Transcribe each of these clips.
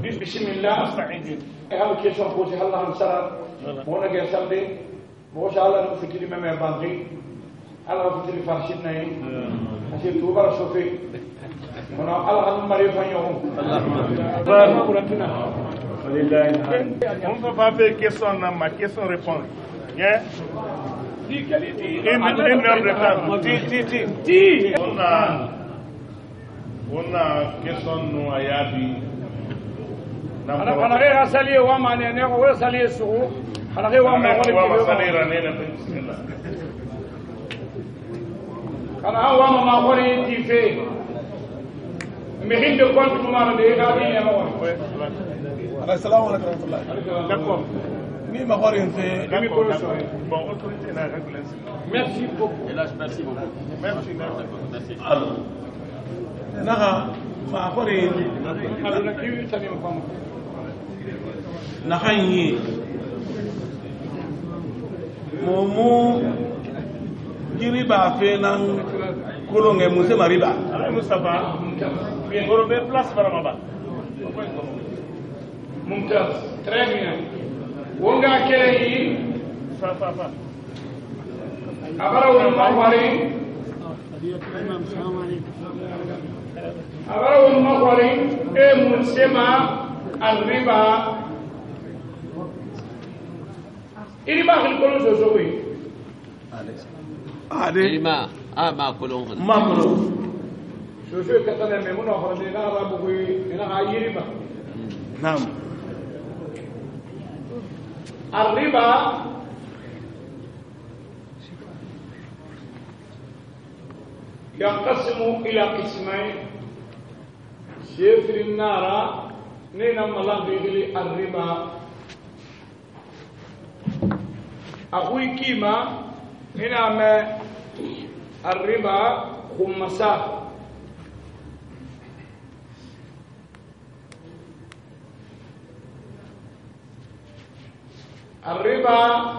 bismillah asta'in e hal question posé Allah sara wona ge sambe mo sha Allah no fikiri meme bangi Allah fikiri farshid nay asi tuba sofi on peut pas faire question ma question réponse. Bien. Une heure de temps. On a question nous ayabi. Ana غير سالي وما نه هو سالي سو ana غير وما سالي رانينا bismillah. Kana وما ما قولي تيفي مهين de compte comment de gadi ne mo assalamu alaykum warahmatullahi d'accord mi ma xori nte bon autorité la régulation merci beaucoup merci alors naga ma xori aluna kiwi tani mo fam na xanyi momu jiri ba fe nan kolonge musse mariba Mustafa bien gorobe place baramaba mumtaz très bien wonga keleyi fa abara won mawari e munsema al-riba iriba khil kolon zo wi iriba ma kolon شو كتنا ميمون أخرجنا رابوي هنا عيربا نعم الربا ينقسم إلى قسمين شفر النار نينا ملان بيغلي الربا أخوي كيما هنا ما الربا خمسة الربا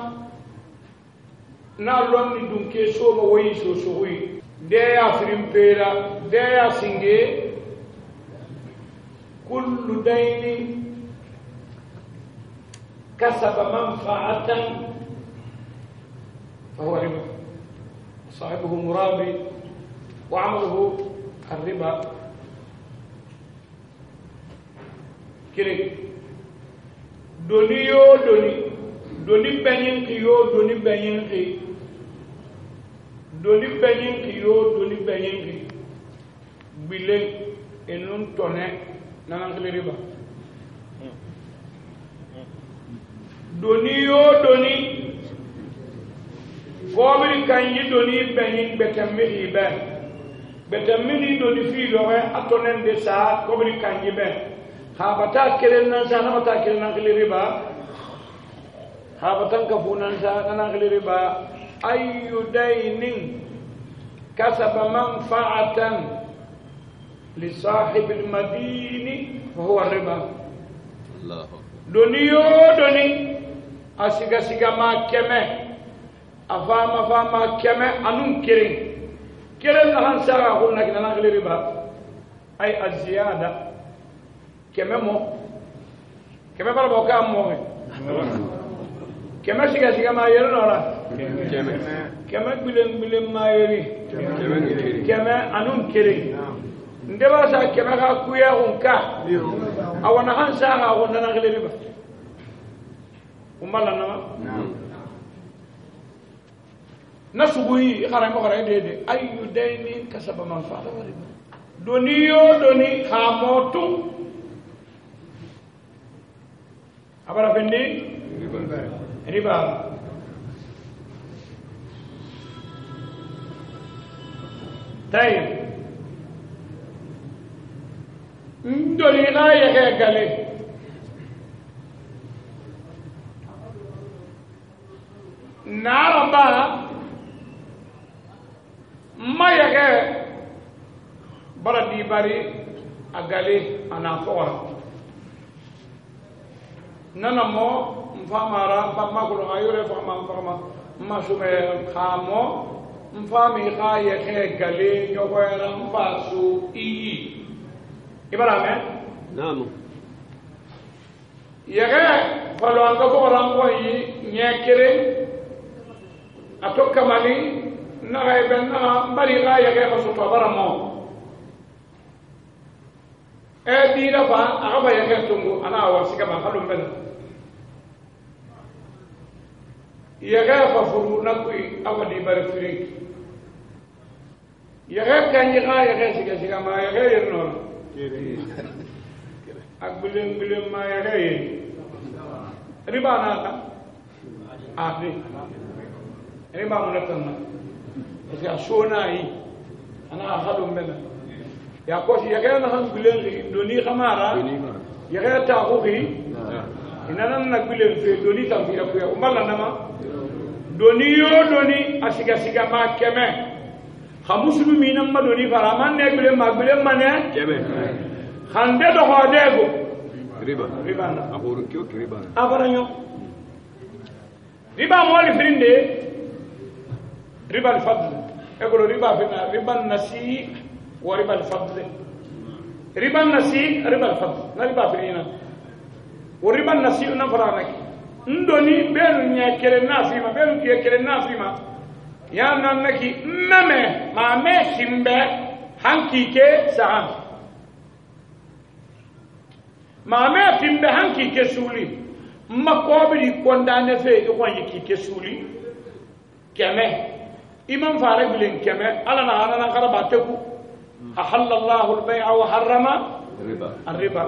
نالون دون كيسو موي سوسوي ديا فريمبيرا ديا سينغي كل دين كسب منفعة فهو ربا صاحبه مرابي وعمله الربا كلي دوني يو doni benyin ki yo doni benyin ki doni benyin ki yo doni benyin ki bile enun tone nanan riba doni yo doni gomri kanyi doni benyin betammi be betammi doni fi lo atonen de sa gomri kanyi be ha bata kelen nan sa na bata kelen nan riba habatan kafunan sa kana riba ayu dainin kasaba manfa'atan li sahib al-madini fa huwa riba Allah doniyo doni asiga ma keme afama keme anun kirin na han sara ko na kana riba ay aziyada keme bara boka mo kema siga ma yero nora kema bilen ma yeri kema anun kiri ndeba sa kema ka kuya unka awana hansa ha wonna na gele riba umala nama nasubuhi khara mo khara de ayu dayni kasaba manfa'a riba doni khamotu abara fendi riba طيب ndoli na yake gale naramba ma yake bara di bari agale ana fora nana mo mfamara mfama kulo ayure fama masume khamo mfami khaye khegale nyokwera mfasu iyi ibarame naam yega falo anga ko rango yi nyekere atoka mali na ga benna mbali ga yega ko so baramo e dira fa aga yega tungu ana wasika ma halum ben yega fa furu na kuy awadi bar firi yega kanyi ga yega siga ma yega yerno ak bilem ma yega yi riba nata afi riba mulatana parce ashona yi ana halum ben ya ko si yega na han bilem doni khamara yega ta ko bi inanan na bilem fe doni tam fi ko umbala nama doni yo doni asiga ma keme khamusulu minam ma doni faraman ne bilem ma ne keme khande do hodego riba na akuru kyo riba abaranyo riba mo li frinde riba al fadl ekolo riba fina riba nasi wa riba al fadl riba nasi riba al fadl na riba frina wa riba nasi na faranaki ndoni belu nyekere nafima belu kiyekere nafima ya nanaki meme ma me simbe hankike sahan maame timbe hanki kesuli makobri kondane fe ko yiki kesuli keme imam fare bilen keme ala na ana karaba teku ahallallahu al-bay'a wa harrama riba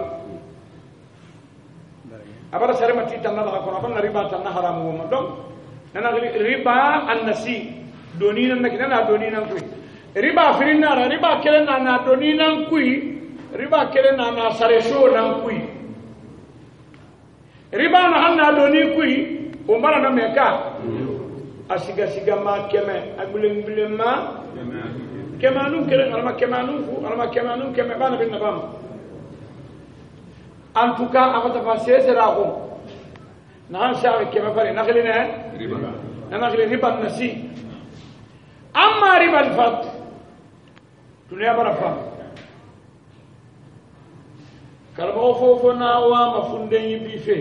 abara sare mati tanna da ko abana riba tanna haramu mo don nana riba an-nasi donina nakina donina ku riba firina riba kelena na donina ku riba kele na sare sho nan kui riba na hanna doni kui o mara na meka asiga ma keme agulem ma kemanu kele alma kemanu keme bana bin nabam en tout cas avata passé sera ko na sha keme pare na khali ne riba nasi amma riba al-fat dunya barafa karbo fofo na wa mafunde yibi fe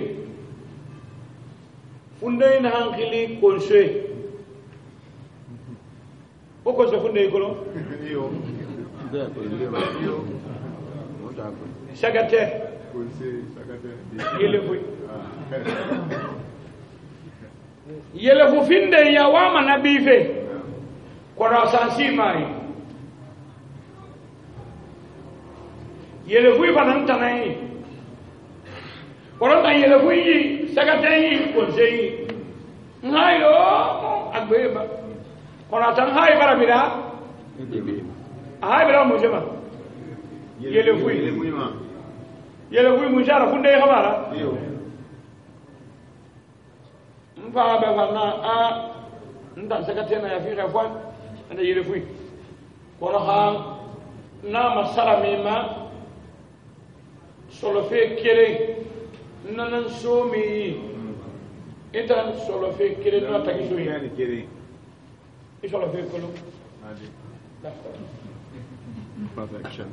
funde na hankili konshe o ko so funde ko yo sagate yele fu finde ya wa manabi fe ko rasansi mai yele fui banan tanai koron tan yele fui sagatai konsei ngayo agbeba kono tan hay barabira hay bara mujama yele fui mujara funde khabara mfa ba bana a nda sagatena ya fi khafan anda yele fui kono ha na masala mima solo fe kere nanan somi ita solo fe kere no ta kiso yani kere e solo fe kolo d'accord perfection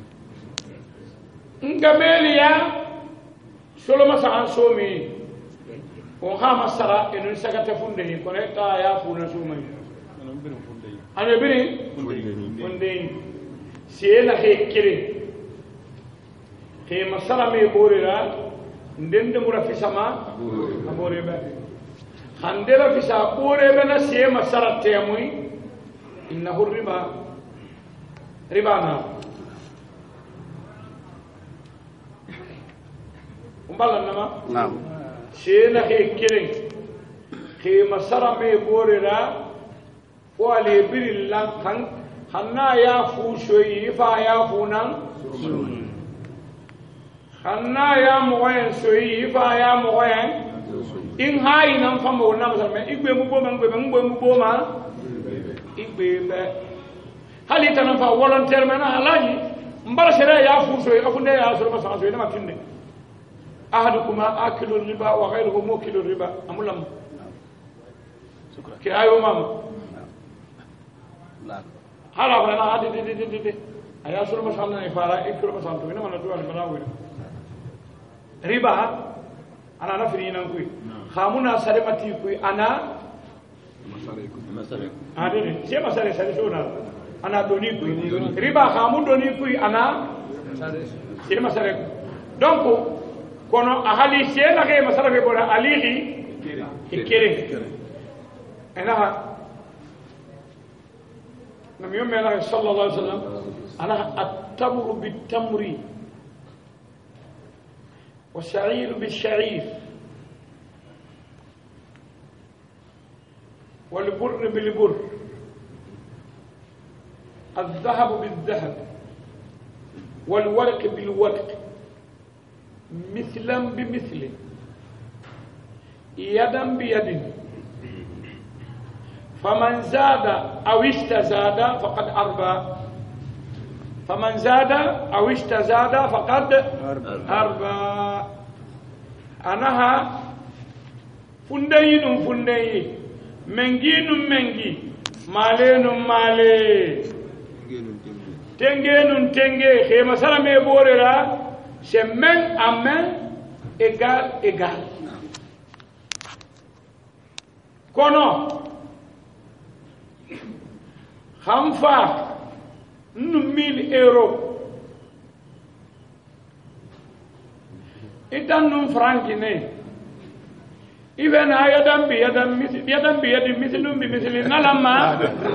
ngamelia solo masa somi o ha masara en sagata funde ni ko ta ya funa somi ana biri funde si la fe kere he masala me borira ndende mura fisama abore ba khandela fisa bore bana se masara temui innahu ribana umbala nama naam se na he kire he masara me borira wale birillan kan hanna ya fu shoyi fa ya funan hanna ya moyen soyi fa ya moyen in hayi nan famo na musalme igbe mu boma igbe be hali tan fa volontaire mana alaji mbala sere ya fu soyi afunde ya so ma soyi na matinde ahadukuma akilu riba wa ghayruhu mukilu riba amulam ke ayo mama hala bana adi aya sura masalla ni fara ikro masalto ina mana dual banawi riba ana nafri nan kuy khamuna sarimati kuy ana ade je masare sare sona ana doni kuy riba khamu doni kuy ana je masare donc kono ahali sela ke masara be bola alihi ikere ana nam yom mela sallallahu alaihi wasallam ana at-tamru bit-tamri والشعير بالشعير والبر بالبر الذهب بالذهب والورق بالورق مثلا بمثل يدا بيد فمن زاد أو استزاد فقد أربى فمن زاد أو استزاد فقد أربى أنها فندين فندين منجين منجي مالين مالي تنجين تنجي خيما سلام يبوريرا c'est main à main égal égal kono khamfa nu 1000 euros idan num franki ne even ayadam bi yadi mislum bi misli nalama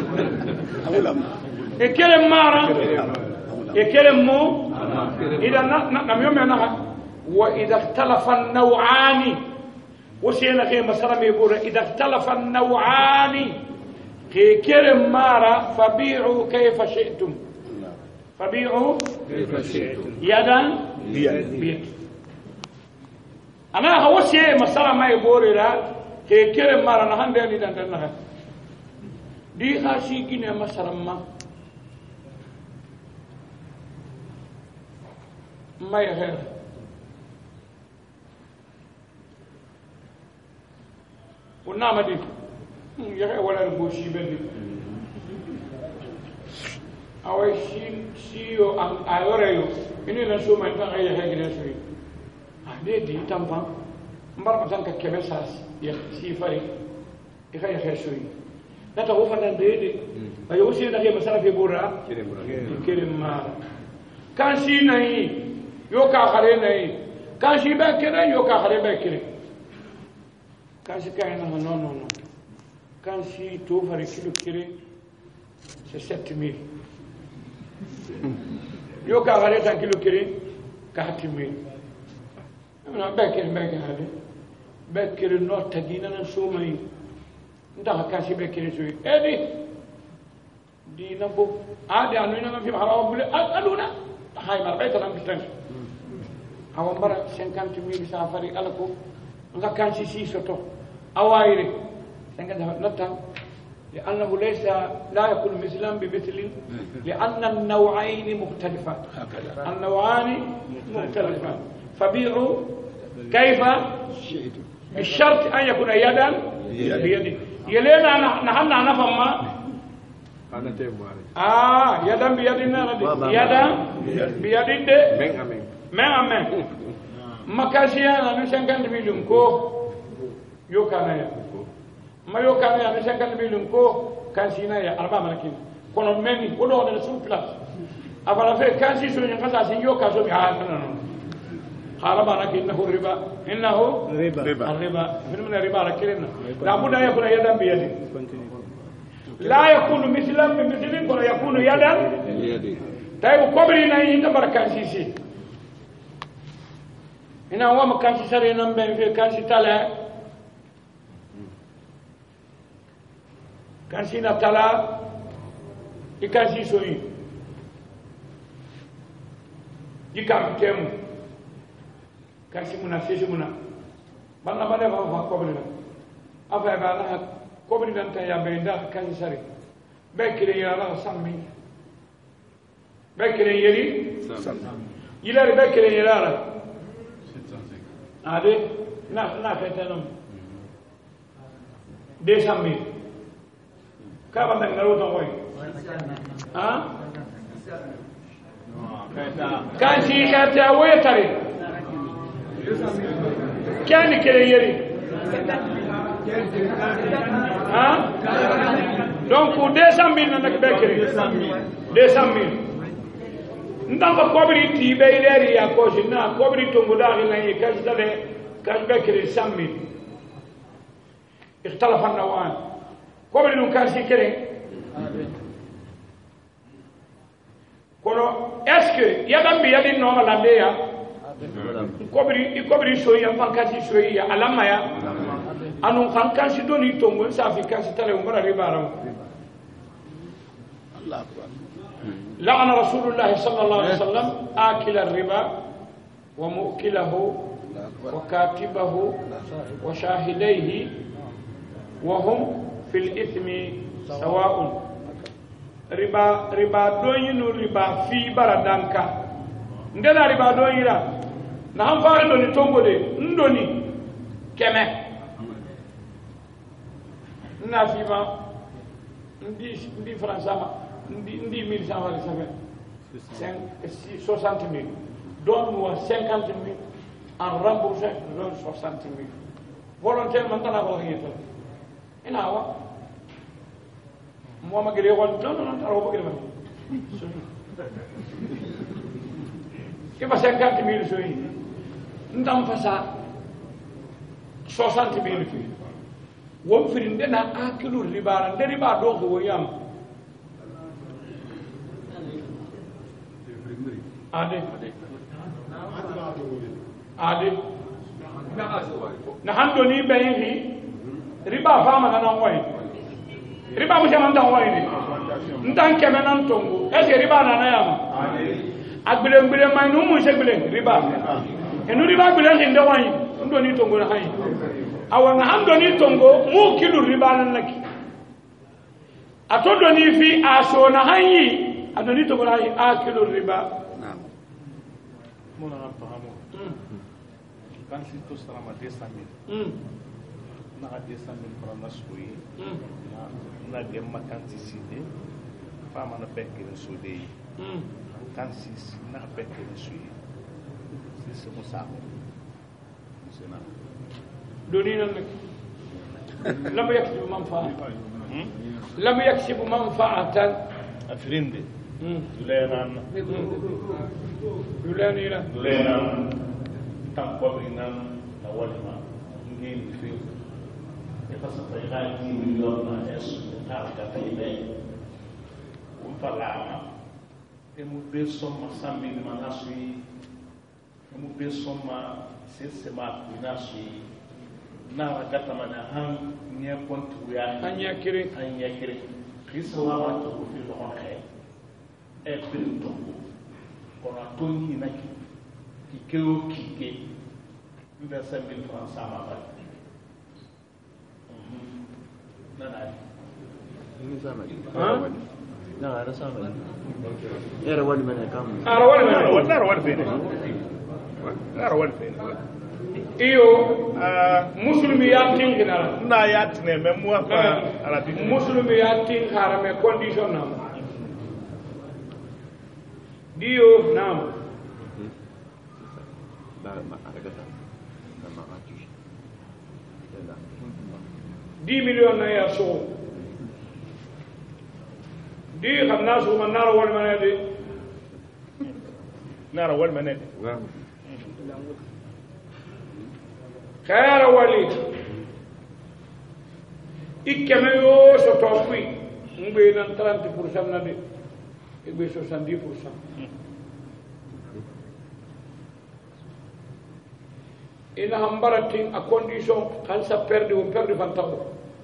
e kele mara e kele mo idan nam yom yana wa idha ikhtalafa an-naw'ani وسينا كي مسرم يقول إذا اختلف النوعان كي كرم مارا فبيعوا كيف شئتم فبيعوا كيف شئتم يدا بيد أنا هو شيء مسرم يقول لا كي كرم مارا نهان ديني دندنها دي هاشي كنا مسرم ما يهر ونعم دي يا ولا البوشي بدي أو شيء أم أوريو إني نسوم أنت غير هيك نسوي هذه تامبا مبارك مثلا كمساس يخسيفري يخير خشوي لا تغوف عن ديدي أيوسي نجي مثلا في بورا كريم ما كان شيء نهي يوكا خليه نهي كان شيء بكرة يوكا خليه بكرة كان شيء كائن non quand si tu vas récupérer c'est 7000 yo ka gare tan kilo kiri 4000 na bekel hade bekel no tagina na somay nda ka si bekel so edi di na bo ade anu na fi harawa bule aluna hay ma bayta lam tan awon bara 50000 safari alako nga kan si soto awaire نتهم لأنه ليس لا يكون مثلا بمثل لأن النوعين مختلفان النوعان مختلفان فبيعوا كيف بالشرط أن يكون يدا بيد يلينا نحن نفهم ما يدا بيد يدا بيد من أمين مكاسيا نسنكن مليون كو يوكانا ما يوكان يا نسكن بيلون كو كان سينا يا أربعة ملاكين كونوا مني كونوا على سوق كلاس أفلا في كان سي سوني خلاص سي يوكا سوي هذا أربعة ملاكين إنه ربا إنه الربا من الربا لكننا لابد أن يكون يدا بيد لا يكون مثلا بمثل ولا يكون يدا طيب كبرنا ينتبر كان سي هنا هو ما كان سي سرينا بين في كان سي تلا kan sina tala ikan si soyi ikam temu kan si muna sisi muna banna bade ba fa ko bina afa ba na ko bina tan ya be nda kan si sari be kire ya la sammi be kire yeri yilare be kire yara ade na fetanum de sammi كابا نغلو توي كان شي كاتا ويتري كان كريري ها دونك 200,000 نك بكري 200,000 ndanga kobri ti be ileri ya ko jinna kobri to mudari na yikazale kan bekri 100,000 ikhtalafa an-nawan kobri nun kan sikere kono est-ce que yadam bi yadin no malande ya kobri so ya fankasi so ya alama ya anu fankasi doni to ngon sa fi kasi tale umara ribara Allah akbar لعن رسول الله صلى الله عليه وسلم آكل الربا ومؤكله وكاتبه وشاهديه وهم في الإثم سواء ربا دوين ربا في بردانكا ndela riba doyira na han faare doni tongode ndoni keme na fima ndi françama ndi 1000 wala 60,000 donne-moi 50,000 en remboursé donne 60,000 volontairement dans la variété ina wa mo ma gere won non taro bo gere ma ke ba 50,000 so yi ndam fa sa 60,000 fi won firinde na akilu riba de riba do ko yam ade na hando ni bayhi riba fama na ngoy riba mu jama ndan ngoy ni ndan keme nan tongo e se riba na na yama agbele ngbele mai no mu se gbele riba enu riba gbele nde ngoy ndo ni tongo na hayi awa na hando ni tongo mu kilu riba nan naki atodo ni fi aso na hayi adoni tongo na hayi akilu riba mona fahamu kan si to sama 200,000 na 200,000 para nasui na de makanti side fama na bekke na sudei kan si na bekke na sui si musa sena doni nan lam yaksib manfa'a lam yaksib manfa'atan afrinde tulenan tulenan tampabringan na walima ngin fi epasa tayrati milion na es tarka tayle falama emu besoma sambil manasui emu besoma sesema binasui na ragata mana han nya kontu ya hanya kire kisa wala to fi lo khay e pinto ona toni na ki keo ki nda sambil fransa ma ba na ini sama لا أنا سامع يا رواد من كم رواد فين iyo muslimi ya tingina na ya tine me mo fa ala bi muslimi ya ting harame condition na dio nam لا ما أرجعت ما أجيش 10 million na ya so دي خمناس ومن نار والمنادي نار والمنادي خير ولي إكما يو ستوفي مبينا 30% نادي إبي 70% إن همبرتين a condition خلصة perdre ou perdre فانتقو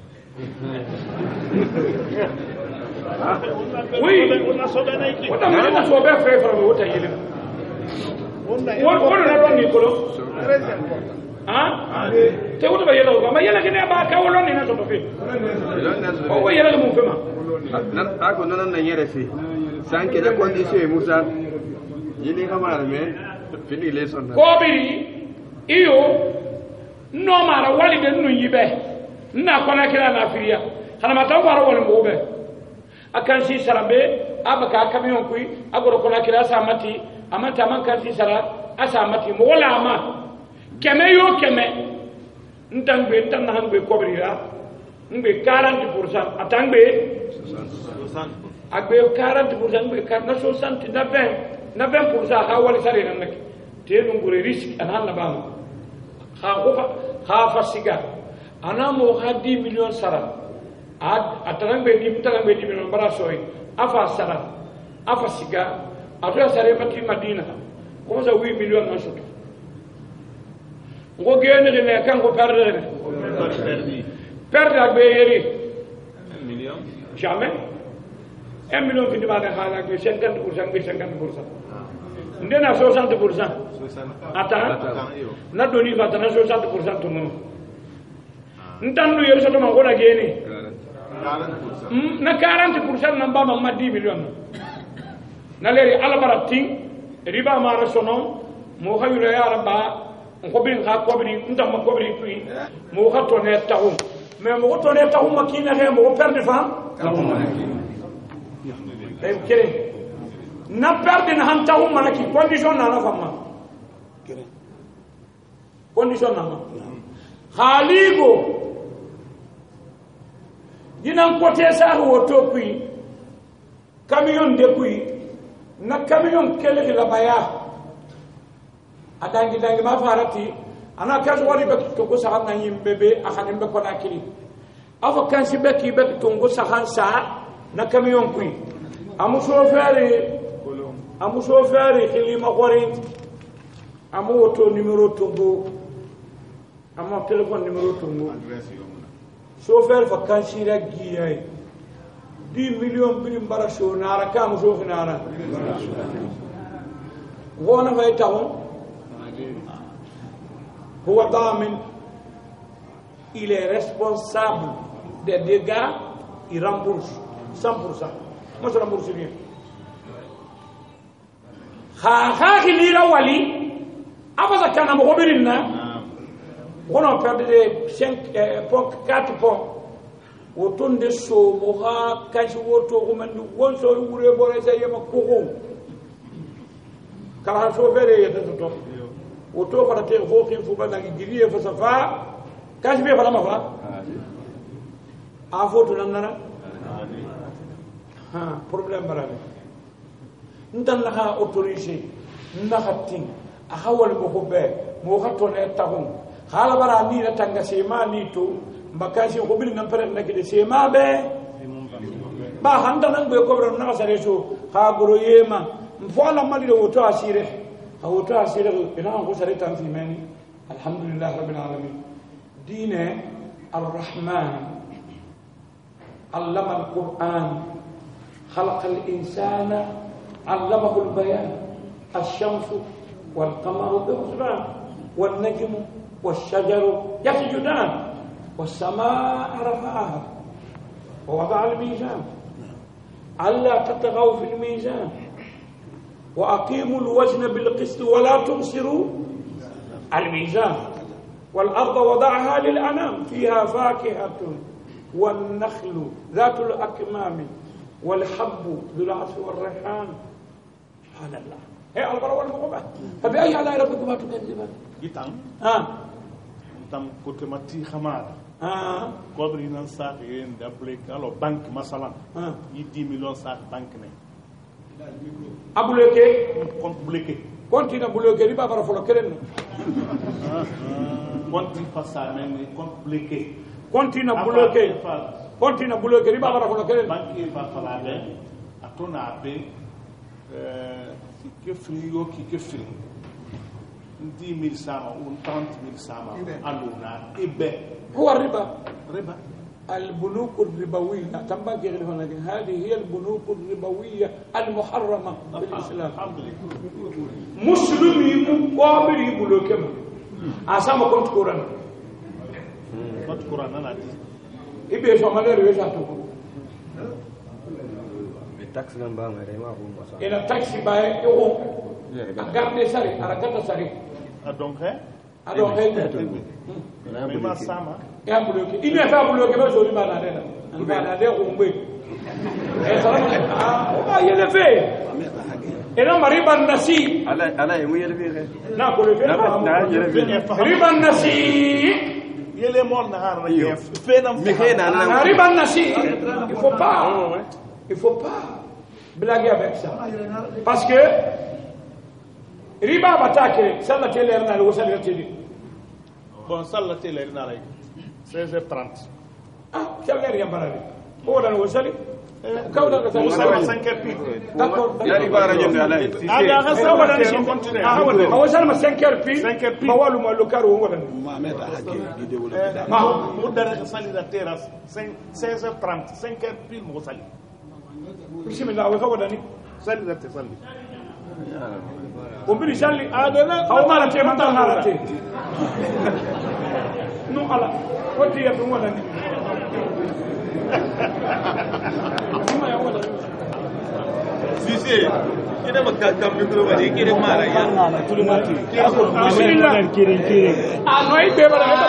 oui on a sobe frère frère wota yele on na roni kolo ah te wota ba yele ko ma yele ke ne ba ka wolon ni na so fe o ko yele mo fema nan ako nan nan yere fi sanke da condition musa yini kamar me fini lesson ko biri iyo no mara wali de nu yibe na kona kila na firia hana mataw wara wali mo be akan si sarabe abaka kamiyon kui agoro kona kira samati amanta man kan si sara asamati mo wala ama keme yo keme ntangbe tanna hangbe kobrira ngbe 40% atangbe 60 agbe 40% ngbe karna 60 na 20% ha wali sare nan nak te no ngure risk anan la bam ha fasiga ana mo ha 10 million sara atangbe 10 million bara soy afa sara afa siga afa sare fati madina ko sa 8 million na soto ngo gene ne kan ko perdre agbe yeri 1 million jamais 1 million fini ba da hala ke 50% ndena 60% ata na doni va tana 60% tumu ntandu yeri soto ma gona gene 40% na 40% namba ma 10 million na leri albarati riba ma rasono mo khayra ya rabba ko bin ha ko bin ndam ko bin kui mo khato ne taw mais mo to ne taw makina he mo perdre fam ay kere na perdre na han taw manaki condition na na fama kere condition na khaligo dinan côté sa ho to kui camion de kui na camion kele la baya adangi ma farati ana kaso wali be to ko sa na yimbebe akhanim be ko na kili afa kan si be ki be to ngo sa han sa na camion kui amu chauffeur khili ma khori amu auto numéro tongo amu téléphone numéro tongo chauffeur fa kan si ra giye 10 millions bi mbara show na ra kam chauffeur na ra wona fay taw هو ضامن il est responsable des dégâts il rembourse 100% moi je rembourse rien ha khilira wali abaza kana mo birina on perd de 5 points 4 points auton de so mo ha kaji woto ko man won so wure bore say ma ko kala so fere yete to auto fara te fo khim fu bana giriye fa safa kaji be fala ma fa a foto nan nana ha problème barale ndan la ha autorisé na hatin a hawal mo ko be mo khato ne tahum hala bara ni na tanga sema ni to mbakashi ko bil nan pare na kide sema be ba handa nan be ko bro na sare so ha goro yema mfola mali do to asire أو تأثير بناء غسرة في ماني الحمد لله رب العالمين دين الرحمن علم القرآن خلق الإنسان علمه البيان الشمس والقمر بحسبان والنجم والشجر يسجدان والسماء رفعها ووضع الميزان ألا تطغوا في الميزان وأقيموا الوزن بالقسط ولا تبصروا الميزان والأرض وضعها للأنام فيها فاكهة والنخل ذات الأكمام والحب ذو العصف والريحان سبحان الله هي البر والمقبة فبأي آلاء ربكما تكذبان جيتام تام كوتماتي خمار كوبري نان ساق ين دابليك الو بنك مثلا يدي مليون ساق بنك ني abuleke compte bloqué continue bloqué riba bara folo keren compte passa men compte bloqué continue bloqué riba bara folo keren banque va falade atona be que frigo que fri 10,000 sama ou 30,000 sama aluna ibe هو الربا ربا البنوك الربوية تنبغي غير هنا هذه هي البنوك الربوية المحرمة في الإسلام مسلمي مقابل يقولوا كما أسامة كنت قرآن أنا دي إبي شو مالي ريجاتو التاكسي نمبر ما ريما هو مسا إلى التاكسي باي يوم أقام ساري أركض ساري أدونك مما سامع يا بلوكي إني أفعل بلوكي ما جوني ما نادينا أنا ناديه قومي السلام عليكم ما يلفي ina mariba nasi ala yemu yelbe na ko le riba nasi yele mol na har na fenam riba nasi il faut pas blaguer avec ça parce que riba batake sallate leer na lo sallate di bon sallate leer na lay 16h30 sallate ya barale o dan wo sali kawda ka sallama 5h d'accord ya riba radio ala aga ga sawadan shi continue awo sallama 5h ma walu ma lo karo wodan Mohamed hakim di développer ma mu dara ka sali da terrasse 16h30 5h mo sali bismillah wa kawadani sali da sali وبري شالي هذا لا او ما لك ما طلعتي نو على ودي يا ولا ما يا ولا سيسي كده بكام بيقولوا بدي كده ما لا يا بسم الله انا اي بيبر هذا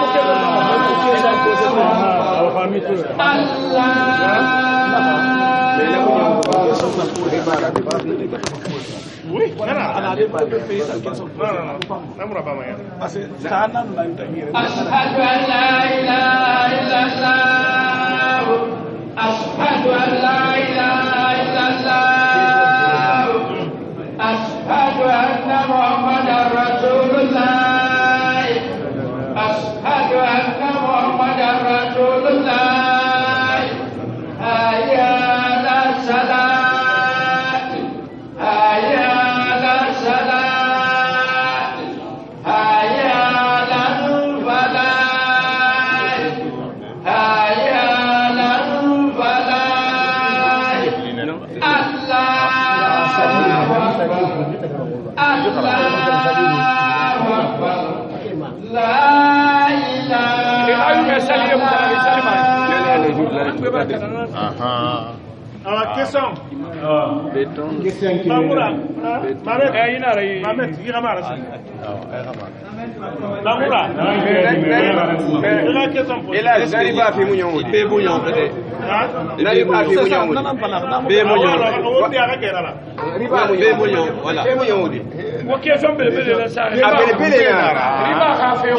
oui ana de pas de pays ça non amura ba maya parce que sana na mtangire ashhadu an la ilaha illallah ashhadu an la ilaha illallah ashhadu anna muhammadar rasulullah ashhadu anna muhammadar rasulullah hayya ala salat Alors, question. Lamoura. Mamet, il ramara. Lamoura. Il a riba fi munyon be munyon peut-être la riba fi munyon be munyon riba be munyon voilà be munyon di wo question bele bele la sa riba riba ka fe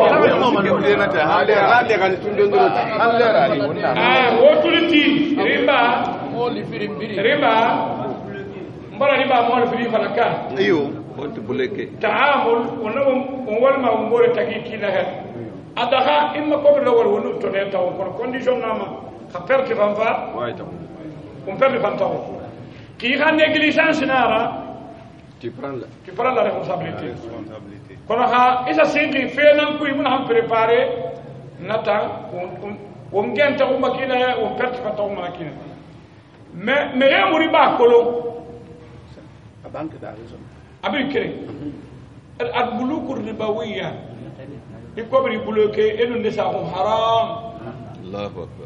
hade kan tundondoro allera ni wo tuliti riba riba mbara riba mo firi falaka iyo bontu buleke taamul wal ma ngore takiki la ha adaha imma ko be lawal wonu to ne taw ko condition nama ka perte van va way taw on perde van taw ki ha négligence nara tu prends la responsabilité kono ha isa sindi fenan kuy mun ham préparer nata on ngenta ko makina on perte van taw makina mais ya muri ba kolo La banque da raison. abin kire al bulukur ribawiyya ikobri buluke enu nisa haram Allahu akbar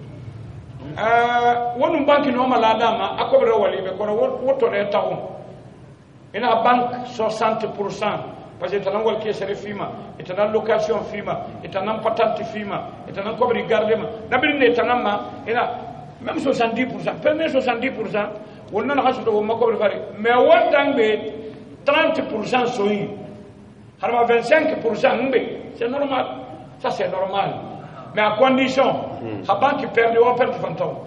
wonu banki no mala dama akobri wali be kono woto de taw ina bank 60% parce que tanan wal kesere fima itanan location fima itanan patente fima itanan kobri gardema nabiri ne tanamma ina même 70% premier 70% wonna na hasu do makobri fari mais wondangbe 30% soyi harma 25% ngbe c'est normal ça c'est normal mais à condition la banque perd ou perd fantom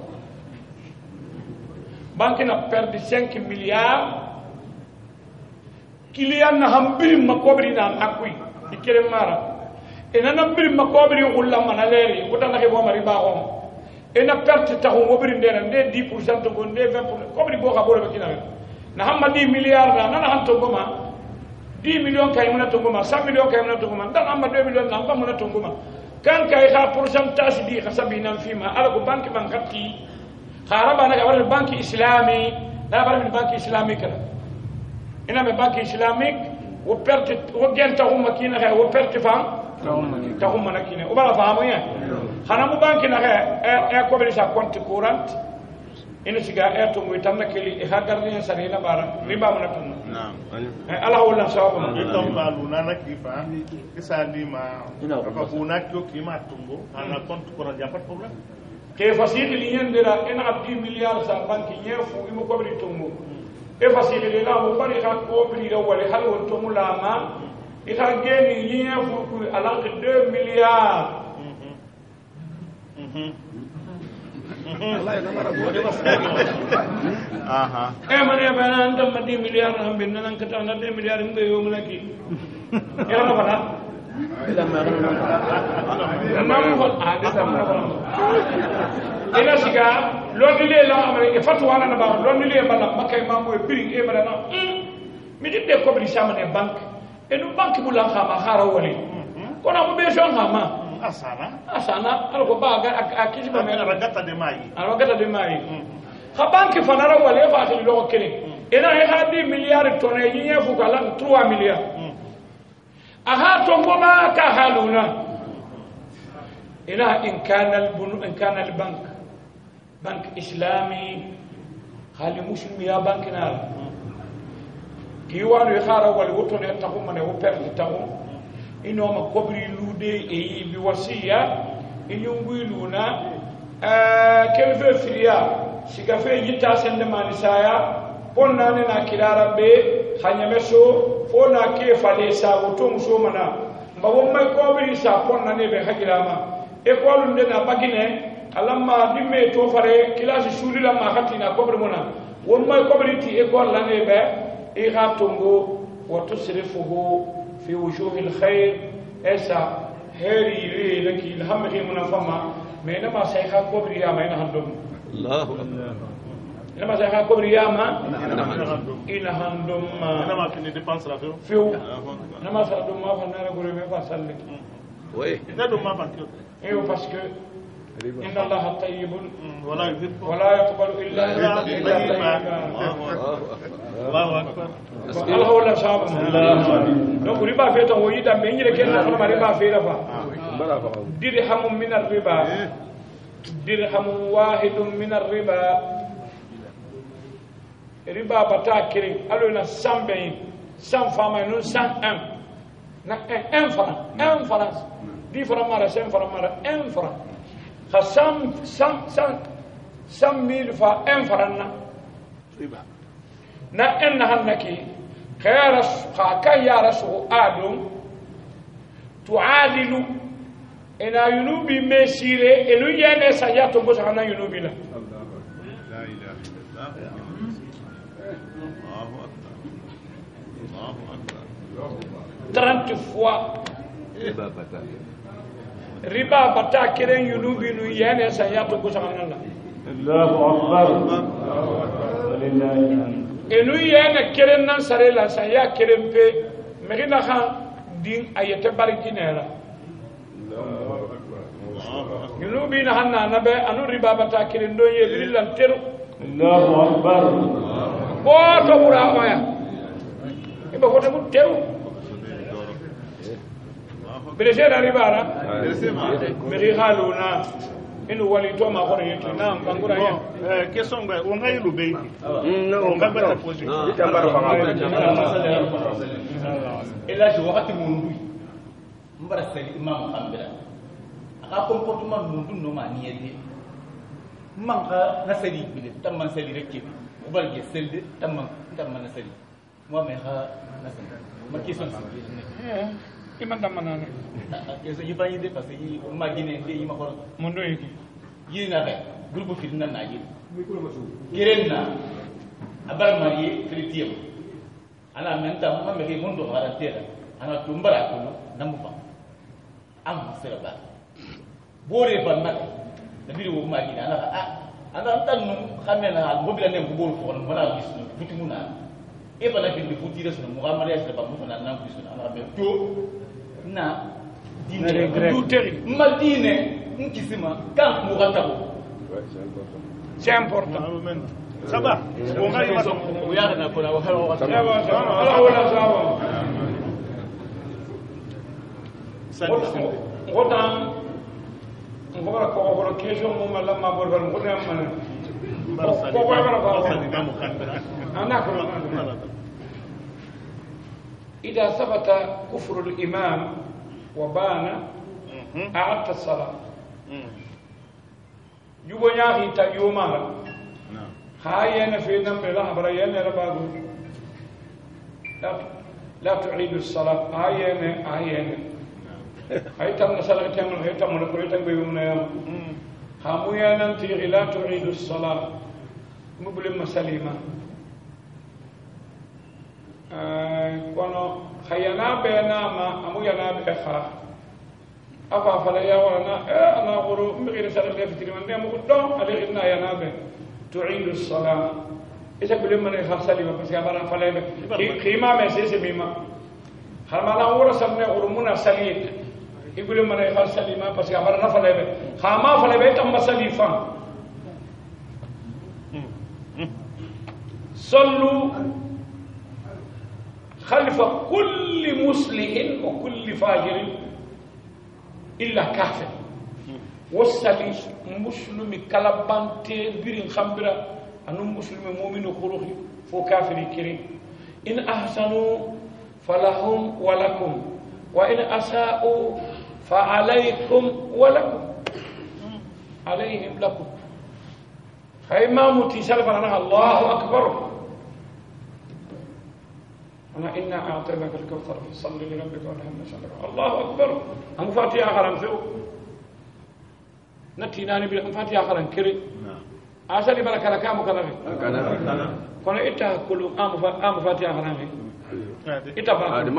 banque n'a perdu 5 milliards kilian na hambiri makobri na akui ikere mara ena na hambiri makobri ulla manaleri utana ke bo riba on ena perte ta ho mobri ndera nde 10% to nde 20% kobri bo ka bolo kina na hamma 10 milliards na hanto goma 10 millions kay mona to goma 100 millions kay mona to goma ndan amma 2 millions na mona to goma kan kay ha pourcentage di khasabina fima ala ko banque bankati kharaba na wala banque islami na wala banque islamique ina me banque islamique wo perte wo genta ho makina ha wo perte fam ta ho makina o bala famu ya hana mo banque na ha ko be sa compte courant ina siga to mo tanna keli ha gardien sanina bara riba mo na tunna naam ala wala sababu Itom baluna na kifa kisandi ma ka kuna kyo kima tungo ana compte courant ya pas problème ke fasidi li yendira ina 10 milliards sa banque nyefu imo ko bari tungo fasili la mo bari ka ko bri do wala hal won to mulama ita geni yiya furku ala 2 milliards mane bana andam 10 milliards am bin nan kata na 2 milliards mbe yo mulaki ya na fata ila siga lodile la amere fatwa na ba lodile bala makay mamu e biri e bala na mi dibbe ko bi samane banque e no banque bu la khama khara wali kona mo be jon khama asana alko ba ga akiji ba mena ragata de mai ha banque fanara wali fa ti lo kene ina he hadi milliard tonne yiye fu kala 3 milliards aha to ngoma ka haluna ina in kana البنك بنك اسلامي خالي مسلم يا بنك نار كيوانو يخارا ولا وتون يتاخو من و بيرد تاخو انو ما كوبري لودي اي بي وصيه انو ويلونا كيلفه فريا سيغافي يتا سندماني سايا ponna ne na kirara be hanyameso fona ke fale sa wotum so mana mbawo mai ko bi sa ponna ne be hakirama e ko lunde na bagine alamma dimme to fare kilasi sulila ma hatina ko ber mona won mai ko bi ti e ko la ne be e hatungo wa tusrifuhu fi wujuhil khair esa heri re laki alhamdi munafama me na ma sai ha ko bi ya mai na handum Allahu akbar لما زها كبرياما إلى هندم لما كني dépense la فيو لما سأدم ما فننا نقول ما فصلك oui ندم ما فنك إيوه parce que إن الله طيب ولا يقبل إلا طيبا الله أكبر الله ولا صاب donc riba fait on yita mais ñi ken na ma riba fait la fa dirham min ar-riba dirham wahid min ar-riba riba bata kiri alo na 100 ben 100 fama no 101 na 1 franc 10 francs mara 5 francs mara 1 franc ha 100,000 fa 1 franc na riba na en hannaki khayras ka ya rasu adum tuadilu ina yunubi mesire elu yene sayato bo sana yunubi la 30 fois riba bata keren yunubi nu yene sayato ko sanalla Allahu akbar enu yene keren nan sarela saya keren pe merina khan din ayete barikinera Allahu akbar yunubi na hanna nabe anu riba bata keren do ye bilal teru Allahu akbar bo to bura oya ibe ko te teru بريشة ريبارا مري خالونا إنه ولي توما خوري نعم بانغورا يا كيسون بقى ونغاي لوبي ونغاي بقى تفوزي إلا شو وقت مندوي مبارسة إمام خامبرا أكا comportement mundu no maniere manka nasali bile tamman sali rekki ubalge selde tamman nasali moi mais ha nasali ma question iman damana keso yibani de parce que magine de yima ko mondo yiki yina be groupe fitna na yi kirenna abar mari kritiyo ana menta mo me mondo garantera ana tumbara ko namu fa am serba bore banna da biri wo magine ana tanu xamena al mobile ne ko bor fo wala gis futimuna e bana bindi futire so mo gamare se ba mo na na gis ana be to na dine duteri madine nkisima kan mo gatabo c'est important ça va on va y aller o ya na ko na o halo wala sawa ngotan ngora ko question mo mala ma bor bor ngona man ko ana ko إذا ثبت كفر الإمام وبان أعدت الصلاة يبنياه تيوما خاين في نم لا بريان رباغو لا تعيد الصلاة عين هاي تم صلاة تم هاي تم نقول تم بيومنا خامو يا ننتي لا تعيد الصلاة مبلم مسلمة كونو خيانا بينا ما أمو ينا بخا أفا فلا يا ولنا أنا أقول مغير سلام لفتري من دم قدام على إننا ينا به تعيد الصلاة إذا بلم من خاصلي بس يا برا فلا خيمة مسيس ميما خلنا أورا سمنا أورمونا سليك يقول من خاصلي ما بس يا برا فلا خاما فلا تم مسليفا صلوا خلف كل مسلم وكل فاجر إلا كافر والسلي مسلم كلبانتي بيرين خمبرا أنو مسلم مؤمن خروخي فو كافر كريم إن أحسنوا فلهم ولكم وإن أساءوا فعليكم ولكم عليهم لكم خيما متسلف لنا الله أكبر أنا إنا أعطيناك الكوثر صل لربك وانحر الله أكبر أم فاتحة خلن فيو نتينا نبي أم فاتحة خلن كري أسألي بلا كلام كلامي كنا إتأكل أم فاتحة خلن إتأكل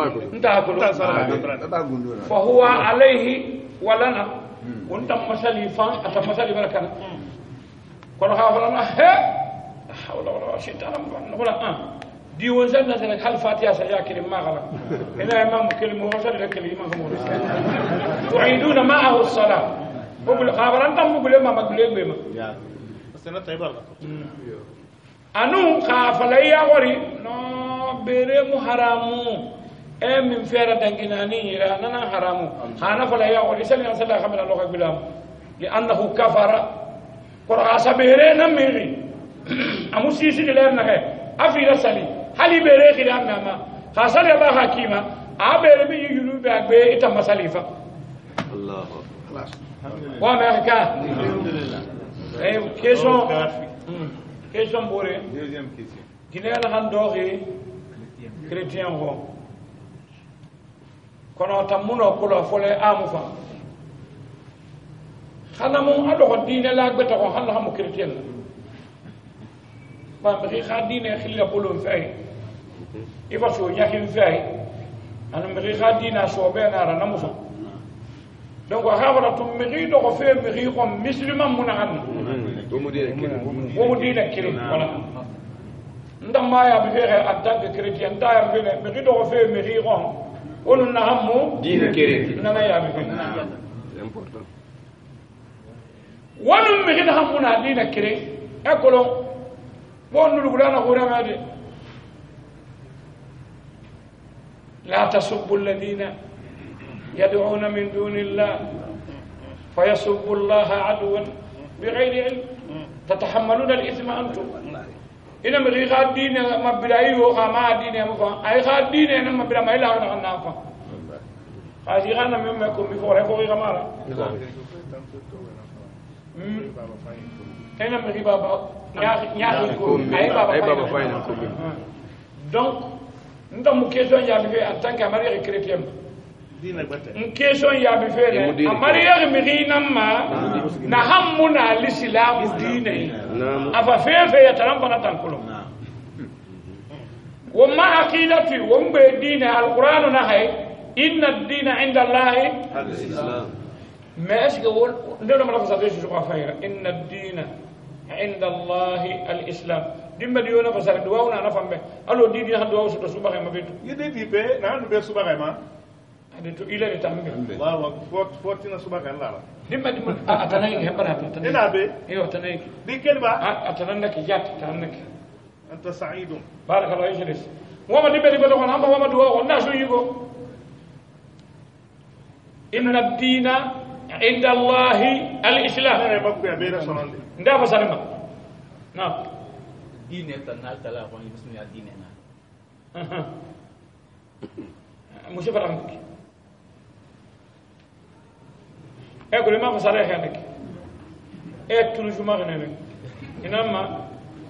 فهو عليه ولنا وأنت مسألة فان أتمسألة بلا كلام كنا خافلنا لا حول ولا قوة إلا بالله دي وزننا سنة هل فاتحة سيأكل ما غلق هنا إمام كلمة وصل لك الإمام كمورس تعيدون معه الصلاة خابر أنتم مقبلين ما مقبلين بما أنو خافلي أوري نو بيرمو حرامو من فيرة دنجناني أنا حرامو خانا فلا أوري سلي أصلا خمنا الله قبلهم لأنه كفر قرآن بيرين ميري أمو سيسي لنا أفيد سلي hali bere khira mama khasal ya ba hakima a bere mi yulu be agbe ita masalifa Allah خلاص wa ma ka question bore deuxième question kile la handori chrétien ho kono tamuno ko lo fole amufa xana mo ado ko dine la agbe to ko xana mo chrétien ba mi khadine khilla bolon fay ifa so nyakin fay anu mi khadina so be na ra namuso donc wa khawara tum mi do ko fe mi ko musulman munahan wo mo dina kiri wala ndam ma ya bi fere en tant que chrétien ta ya be mi do ko fe mi ko wonu na hammu dina kiri na ya bi c'est important wonu mi na hammu na dina kiri ekolo wonu lugulana ko ramade لا تسبوا الذين يدعون من دون الله فيسبوا الله عدوا بغير علم تتحملون الإثم أنتم إنما اللي غاد دين ما بلاي وما دين ما أي غاد دين إنما بلا ما إلا غنا نافع هذه غنا مما يكون بفور هفوي غمارة إنما اللي بابا يا أي بابا فاين donc ndam question ya bi en tant que marié chrétien dina batte une question ya bi fere marié mi rinamma na hammuna l'islam dine afa fefe ya taramba tankulo wa ma aqidati wa mbe dine alquran na hay inna ad-dina 'inda allah al-islam mais est-ce que ndelo mala ko sa je crois faire inna ad-dina 'inda allah al-islam dimba di yona fasara do wawna na fambe allo di han do wasu to subaxe ma betu yede di be na ndu be subaxe ma ade to ile re tambe waaw fortina subaxe la dimba di atana ngi hebara atana ina be yo atana ngi di kelba atana nak jat atana nak anta sa'idun barakallahu yajlis wama dimba di ko amba wama do wa na so yigo inna ad-dina 'inda allah al-islam ne bakku ya be rasulullah nda fasara ma na dine tanal tala ko ni bismi ya dine na mushi faram e ko ma fasara he nek e tulu juma ne nek inama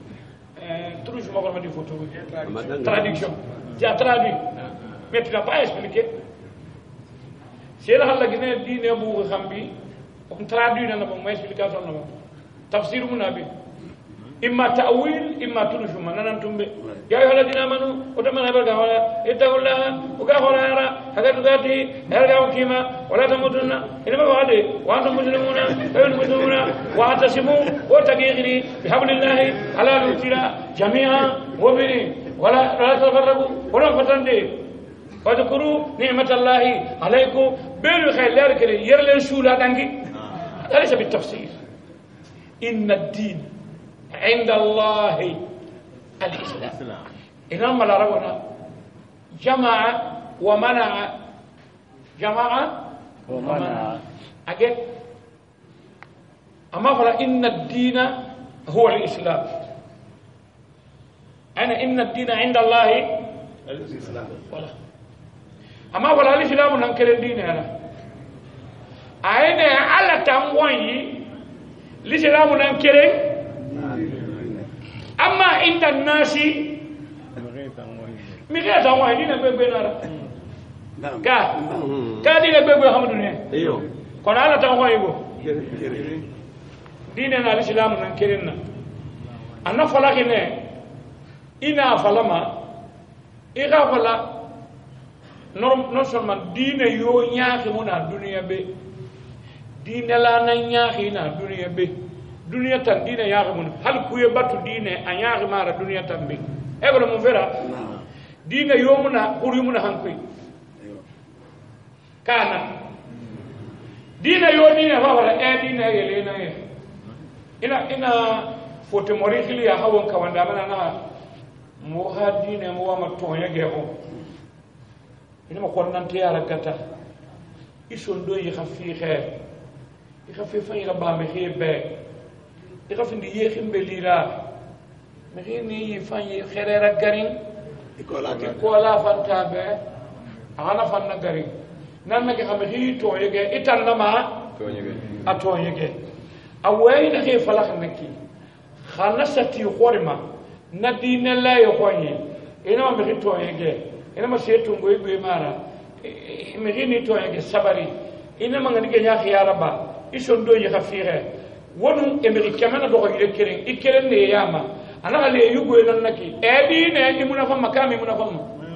toujours ma ko di photo traduction tu as traduit mais tu n'as pas expliqué c'est la halla gine dine bu xambi on traduit na mo explication na mo tafsir mu nabi imma ta'wil imma turjuma nanan tumbe ya ayyuhal ladina amanu utamana barka wala ittaqullaha uga khara hagatu gati harga wakima wala tamutunna inma wa'ade wa antum muslimuna wa atasimu wa taghiri bihablillahi ala nutira jami'a wa bini wala tafarraqu wala fatande wadhkuru ni'matallahi alaykum bil khayr kare yerlen shula dangi laysa bitafsir inna ad-din عند الله الإسلام إنما لا ربنا جمع ومنع أجل أما فلا إن الدين هو الإسلام أنا إن الدين عند الله الإسلام أما فلا الإسلام ننكر الدين أنا أين على تموي الإسلام ننكر أما عند الناس مغيث أموه دينا بيبي نارا كا دينا بيبي حمد دنيا كون على تنوه يبو دينا الإسلام ننكرنا أنا فلاكنا إنا فلما إغا فلا نورمال دينا يو نياخي منا دنيا بي دينا لا نياخي نا دنيا بي dunia tan dina yaga mun hal kuye batu dine a yaga mara dunia tan be e ko mo vera dina yomuna pour yumuna hankoy kana dina yo dina fa wala e dina yele na ina foto mori khili ya hawon ka wanda mana na mo ha dina mo wa ma to yage ko ina mo kon nan te yara kata ison do yi khafi khair yi khafi fa yi ba me khebe يقف عندي يخم بليرا مغيني يفاني خيرا غارين يقولا فانتابه انا فان غارين نان نك خمي تو يگه اتنما اتو يگه اوي نخي فلاخ نكي خنستي خورما ندين لا يخوني انا مغي تو يگه انا ما سيتو غوي بي مارا مغيني تو يگه صبري انا ما ngani genya khiyaraba ison do yi khafire wonu amerika mana do ko yekeren ikeren ne yama ana ale yugo nan naki edi ne ni munafa makami munafa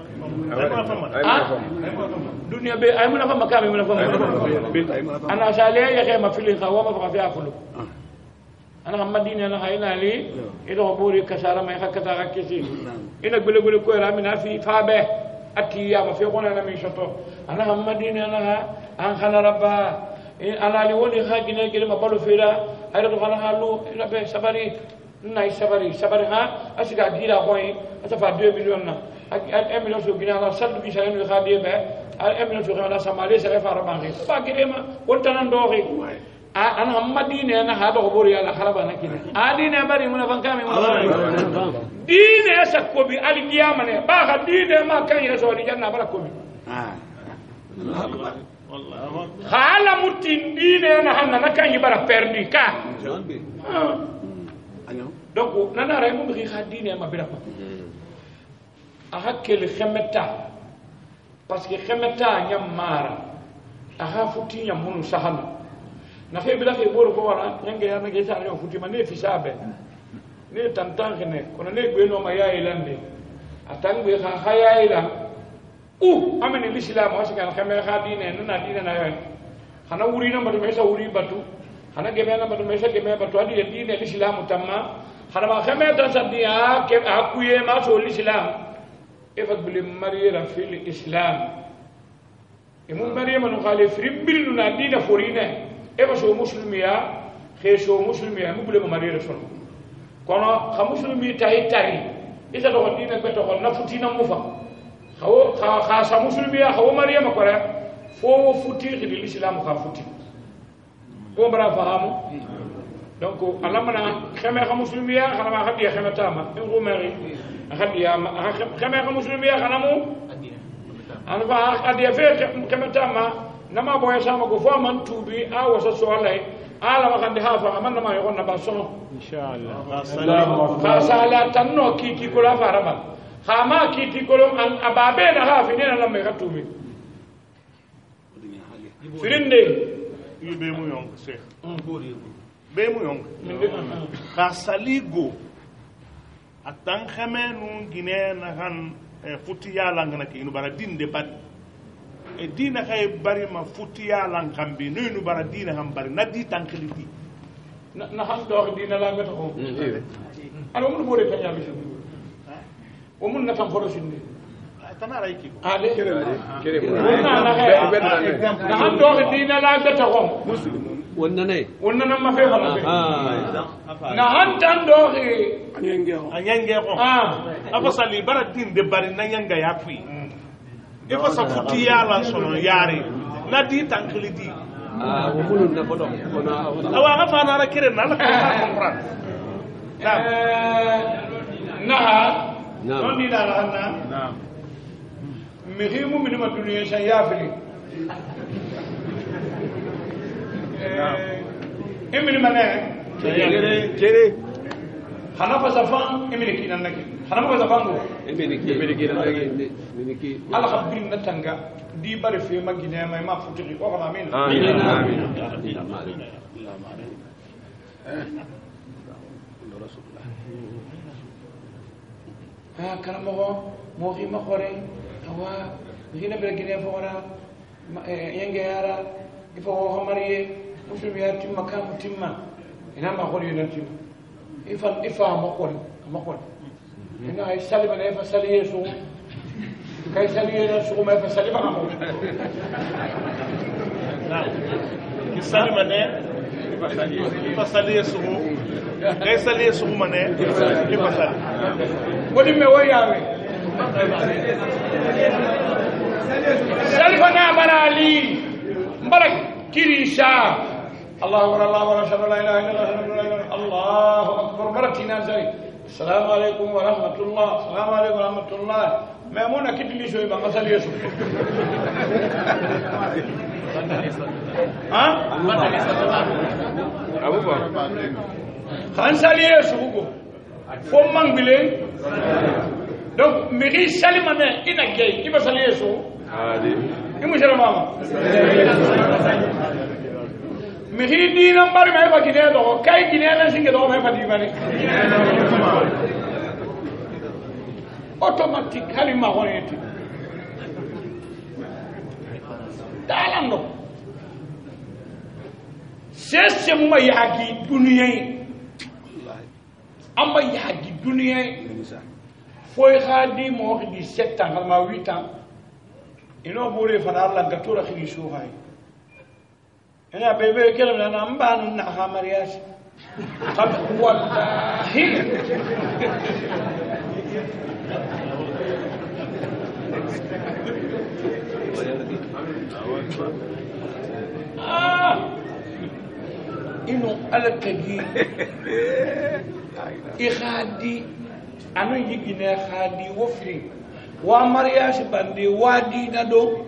dunia be ay munafa makami munafa ana shale ya khema fili khawama fa fi akulu ana madina na hayna li ido buri kasara may hakata hakisi ina gule gule ko ramina fi fabe ati ya ma fi qona na mi shoto ana madina na an khana rabba ana li woni khagina gele ma balu fira ayro to khana halu ila be sabari nay sabari ha asiga gira koy atafa 2 million na ak 1 million so gina la saddu bi salen khadi be al 1 million so gina samale sare fa rabangi ba girema wontanan doxi ana madina na ha do bori ala khalaba nakina adina bari mun fankami mun dine sakko bi al qiyamah ne ba ga dine ma kan yeso di janna bala ko bi khala mutindine na hanna nakan yibara perdi ka donc nana ray mo bi khadine ma bira pa a hakkel khemeta parce que khemeta nyam mara a ha futi nyam munu sahana na fe bila ke boro ko wala nge ya na ge sa yo futi man ne fi sabe ne tantan ne kono ne gbe no ma ya ilande atangbe kha khaya ila amene l'islam wa sigan khame khadine nana dine na yo khana wuri na batu mesa wuri batu khana gebe na batu mesa gebe batu adi dine l'islam tamma khana ma khame tan sadia ke akuye ma so l'islam efat bil marira fil islam imun marima no khale fribil na dine forine eba so muslimiya kheso muslimiya mu bule marira son kono kha muslimi tay tari isa do dine beto ko nafutina mu fa kha sa muslimiya kha mariyama ko ra fo futi khidi l'islam kha futi ko bara fahamu donc alamana khame kha muslimiya kha ma khadi khame tama ko mari khadi ya khame kha muslimiya kha namu an fa khadi fe khame tama nama boya sama ko fo man tubi a wasa so alay ala ma kandi hafa amanna ma yonna ba sono inshallah sala tanno kiti ko la faraba khama kiti ko an ababe na hafi ne na me katumi firinde be mu yong sheikh be mu yong ka saligo atan khamenu gine na han futi yala ngana ke inu bara dinde bat e dina kay bari ma futi yala ngambi no inu bara dina ham bari na di tankiliti na han do dina la ngata ko alo mun bore tanya bi o mun na tan foro sindi tanara yiki ale kere na han do dina la ngata ko wonna na ma fe fala na han tan do anyenge ko afa sali bara dinde bari na nyanga yakui ifa sa futi yala sono yari na di tankiliti wo mulun na bodo awa ga fa na kire na la ko comprendre non ni la na mihimu min ma duniya shan yafili imini mane kere hanafa zafan imini kinan nake hanafa zafan go imini ki ala khabrin natanga di bari fi magine may ma futi ko xala amin kana mo fi ma xore awa hina bere gine fo wala yenge yara ifo ho mariye musul ya timma kam timma ina ma xore na timma ifa ma xore ina ay saliba na ifa saliye so kay saliye na so ma ifa saliba ma ki saliba ne ifa saliye so kay saliye so ma ne ifa saliye wodi me wayawe salifa na barali mbarak kirisha Allahu akbar Allahu akbar shalla la ilaha illallah Allahu akbar baratina zai assalamu alaikum wa rahmatullah assalamu alaikum wa rahmatullah memuna kitli shoy ba ngasali yesu abu ba khan sali yesu go fo mangbile donc miri salima me ina gay iba sali yesu imu jara mama miri dina mbar me fa kine do kay kine na singe do me fa di bani automatically ma honeti dalando sese mu ma yagi duniyai amma yagi duniyai foi khadi mo di 7 ans ma 8 ans ino bore fa Allah gatura khili shu hay ina bebe kelam na ambanu na ha mariage qad wallahi ino alakagi ikhadi anu yigine khadi wofri wa mariage bande wadi na do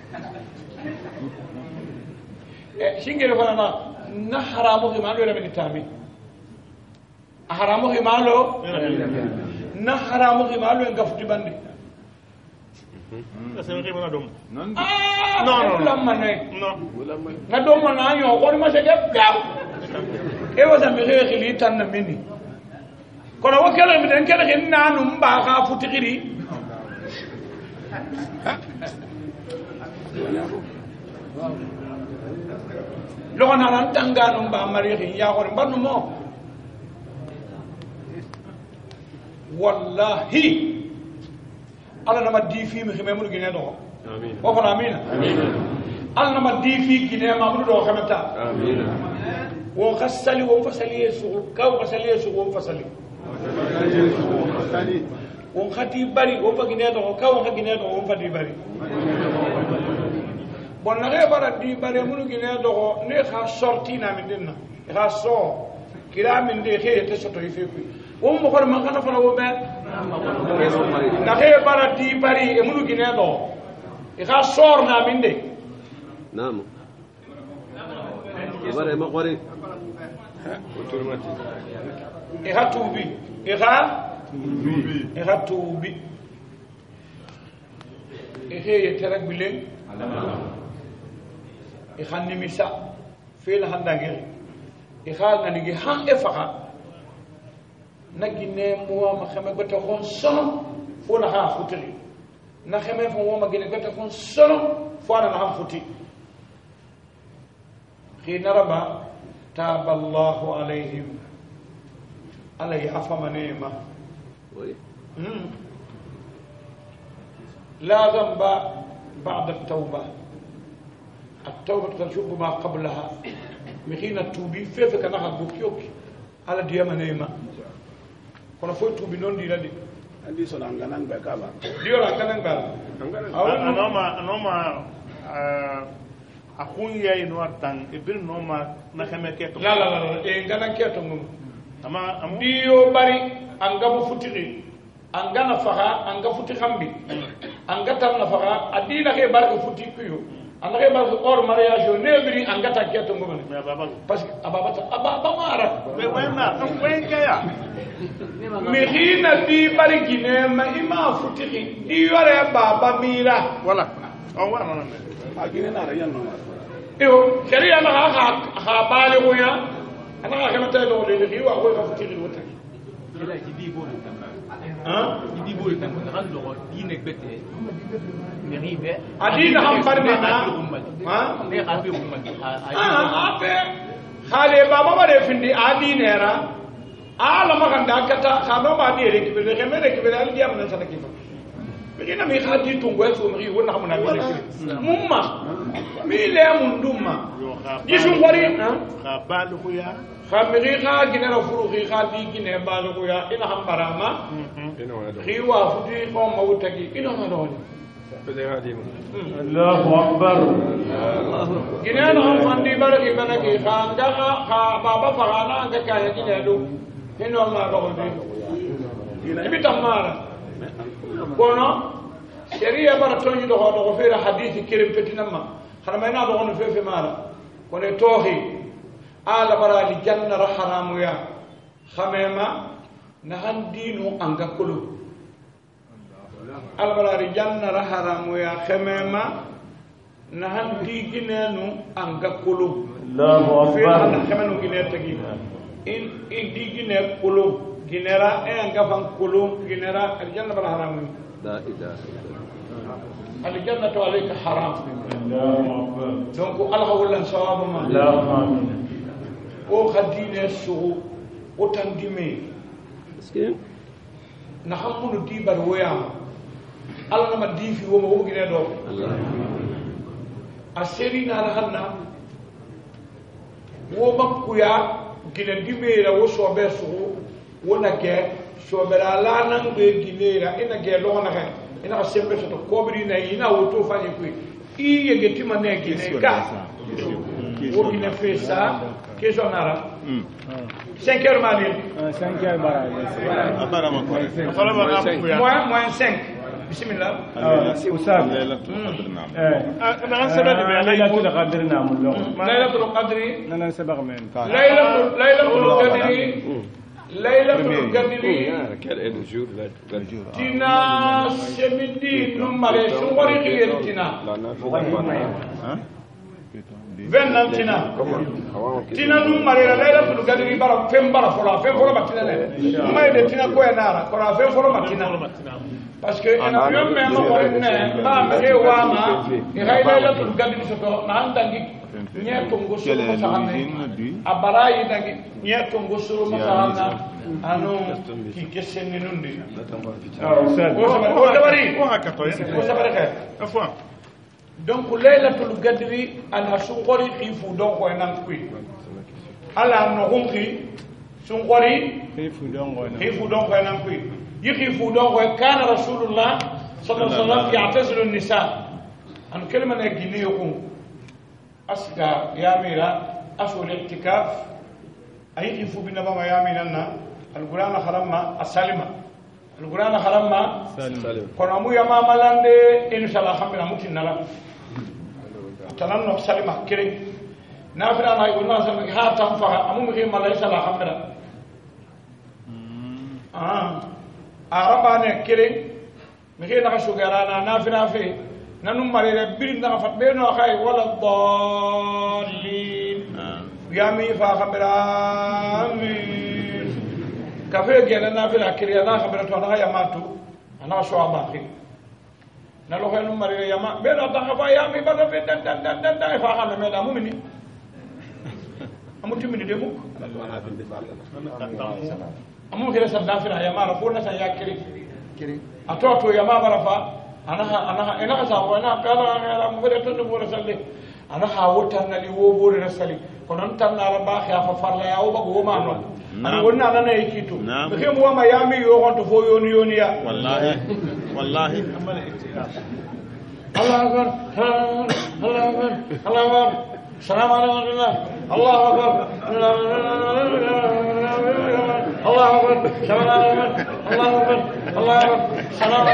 shingere fana na haramu ki malo la militami haramu ki malo na haramu ki malo ngafuti bande c'est vrai dom non na dom na yo ko ma se gaw e wasa mi khili tan na mini kono wakala mi den kala kin nanu mba ka futikiri lo na lan tanganu mba mari khi ya ko mbanu mo wallahi ala nama di fi mi xeme mu gine do amin wa fala amin ala nama di fi gine ma mu do xamata amin wo khassali wo fasali yesu ka fasali yesu wo fasali wo khati bari wo fa gine do ka wo gine do wo fa di bari bon na re bara di bari mu gine do ne kha sorti na min dinna kha so kila min de xe te soto ife ku wo mo ko ma kana fala wo be na xe bara di bari e mu gine do kha sor na min de نعم bare ma qori tuubi iha tuubi ihe yeterek bilen iha nimisa feel handangiri iha nanigi han efaka nagine muwa ma xame bata xon sono fo na ha futiri na xame fo wo ma gine bata xon sono fo na ha futi xina raba taballahu alayhim alay afamanema لا ذنب بعد التوبة التوبة تشوف ما قبلها مخينا التوبي فيف كان بوكيوك على ديما نيما كنا فوي توبي نون دي لدي andi so langanan be kaba dio la kanan gal anoma akun ya ino atan ibin noma na kame ke to la e ganan ke to ngum ama dio bari angamu futiri angana faga anga futi khambi anga tan na faga adina ke barke futi kuyo anga ke barke or mariage ne biri anga ta ke to ngum parce que ababa mara me wena to wenga ya mihina di bari gine ma ima futi di yore baba mira wala on wa non agine na ra yanno yo sharia ma ha bali goya ana ka mata do le di wa ko futi di wota ila di bo di bo tan ko ran lo dine bete meribe adina ham barne na ne qalbi umma abe khale baba bare findi adinera ala maganda kata khano ma di rekibele kemere kibele ali diam na sana kifa bigina mi khadi tungo eso mi wona hamuna mi mumma mi le munduma jisu ngori khabalu ya khamiri kha ginera furu kha di gine balu ya ina hambarama khiwa fudi ko mawtaki ina madoni Allahu akbar ginena ham fandi baraki banaki khanga kha baba farana ga kaya ginelu hino ma dogondi ibi tamara kono sharia bara tonyi do fera hadithi kirim petinama xana do on fefe mara kono tohi ala bara li janna haramu ya khamema na handinu anga kulu ala bara li janna haramu ya khamema na handi ginenu anga kulu Allahu akbar na khamenu ginetagi in digine kulu ginera anga fan kulu ginera aljanna bara haramu لا إله إلا الله الجنة عليك حرام Allahu akbar donc Allah wala sawaba ma Allahu o khadine su o tandime مسكين na hamunu di bar woyama Allah ma di fi wo mo gine do aseri na hanna wo makkuya gine dimera wo sobe su wona ke sobera la nan be ginera ina ge lo na ga ina ka sembe to ko biri na ina woto fanye ku i ye ge tima ne gine ka wo gine fesa ke zonara 5 heures mali 5 heures bara abara ma ko fala ba am ya moins 5 bismillah usab انا سبب ليلة القدر نعم الله ليلة القدر انا سبق من ليلة القدر quel est le jour tina semidi numare shungori tina venna tina numare la lailatul qadri bara fembara fola batina ne mai de tina ko enara ko ra fembara batina parce que ina yo me ma ko ne ba me wama e hay lailatul qadri soto na andangi nyeto ngosuru masahane abarayi dangi nyeto ngosuru masahana anu ki keseni nundi o dabari ko hakato o sabare kay afwa donc laylatul qadri ana sungori khifu donc ko nan kuy ala no hunki sungori khifu donc ko nan kuy يخيفوا دونك كان رسول الله صلى الله عليه وسلم يعتزل النساء أن كلمة نجنيكم أسكا يا ميرا أسول الاعتكاف أي يخيفوا بنا بما يا ميرا القرآن حرمنا السالمة القرآن حرمنا كنا مو يا ما ملاند إن شاء الله خمنا ممكن نلا تنام سالمة كريم nafila na yuna sa mi ha tam fa amu mi malay sala khamra araba ne kire mi na shugara na nafila fi nanum marere birin na fat be no khay wala dallin ya mi fa khamra amin kafe gena nafila kire na khamra to na ya matu ana so abaki na lo xenu mari yama be do tax fa yami ba do dan fa xam me da mu mini amu timini de mu amu kire sa dafira yama ra ko na sa yakiri atoto yama barafa ana ina sa ko na kala na mu fere to bo rasalli ana ha wota na li wo bo rasalli ko non tan na ba kha fa farla ya o ba go ma non ana wonna na na yikitu be mo ma yami yo gonto fo yoni ya wallahi الله أكبر الله أكبر الله أكبر السلام عليكم ورحمة الله الله أكبر الله أكبر السلام عليكم الله أكبر الله أكبر السلام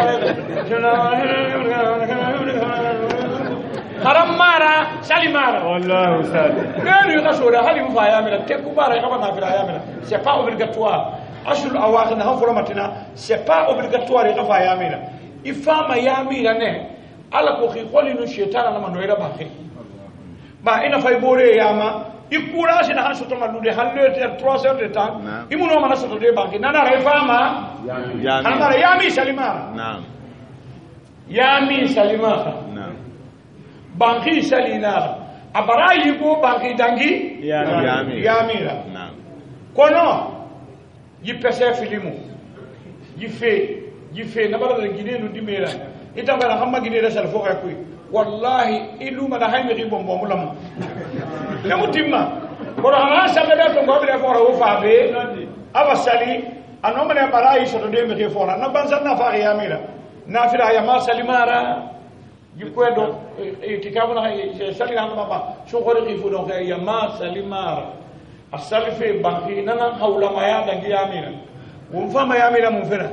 عليكم خرم مارا سالي مارا والله سالي غير يقصور هل ينفع يعمل تكو بارا يقبنا في الأيام c'est pas obligatoire أشل أواخر نهم فرمتنا c'est pas obligatoire يقفا يعمل إفهم يعمل نه ala ko kholi no shaytan na manoira ba khi ba ina fay bore yama ikura sina han soto malude halle 3 heures de temps imuno mana soto de banki nana refama ana yami salima naam yami salima naam banki salina abara yibo banki dangi yami naam kono yipese filimu yife na bala gine no dimera ita bana hamma gine da salfo ka kuy wallahi ilu ma da haymi ribon bo mulam ya mutimma ko ana sabe da to ngobe da fora wo faabe awasali anoma ne barai so de me ke fora na banza na fa ya mira na fira ya ma salimara yikwedo itikabu na salina na baba so ko ri fu do ya ma salimara asalife banki nana hawla ma ya da ya mira wo fa ma ya mira mun fira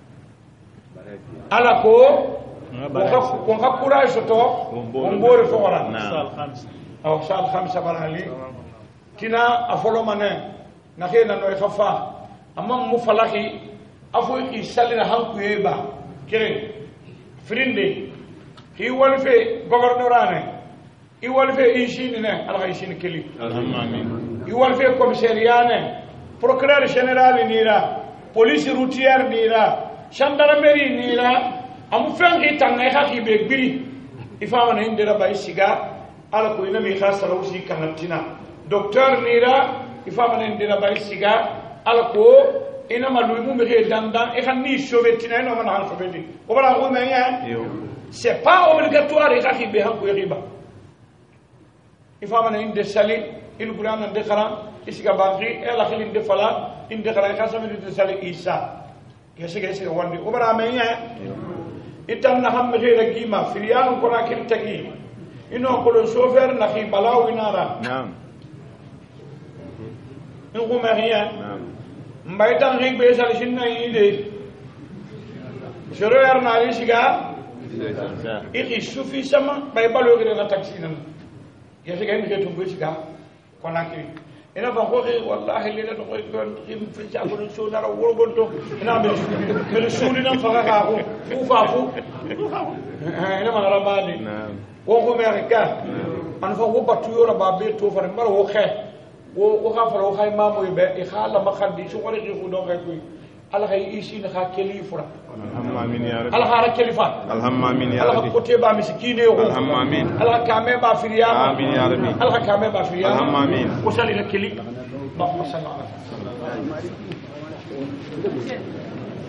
ala ko ko ka courage to ngore fora aw sal khamsa barali tina afolo mané na khena no khafa amma mu falaki afo ki salina hanku yeba kire frinde ki wolfe gouvernorane i wolfe injini ne ala injini kili amin i wolfe commissariat ne procureur général nira police routière nira gendarmerie nira amu fengi tanne khaki be biri ifama na indira bay siga ala ko ina mi khasara usi kanatina docteur nira ifama na indira bay siga ala ko ina malu mu me dandan e khani sauvetina no man han sauvetin ko bala ko menya c'est pas obligatoire khaki be han ko riba ifama na inde sali il qur'an de khara isiga bangi ela khilin de fala inde khara khasami de sali isa kese wandi ko bala menya itam na ham mere gima firiyan ko na kil tagi ino ko lo chauffeur na khi balaw inara naam ko mariya naam mbay tan ri be sal shinna ide joro yar na ri siga iki sufi sama bay balo gre na taxi nan ya siga ni ketum be siga ko na ki ina ba ko wallahi lena to ko im fi ja ko so na wor gonto ina be suli nan fa ka ko fu ina ma rabani wo ko merika an fa wo batu yo la ba be to fa mbar wo xe wo ka fa wo xay ma moy be e xala ma xandi su ko re ko do ngay kuy ala xay isi na xa kelifura amin ya rabbi ala xara kelifa amin ya rabbi ala ko te ba miskine yo amin ala kame ba firiya amin ya rabbi ala kame ba firiya amin ko sali la keli ba sallallahu alaihi wasallam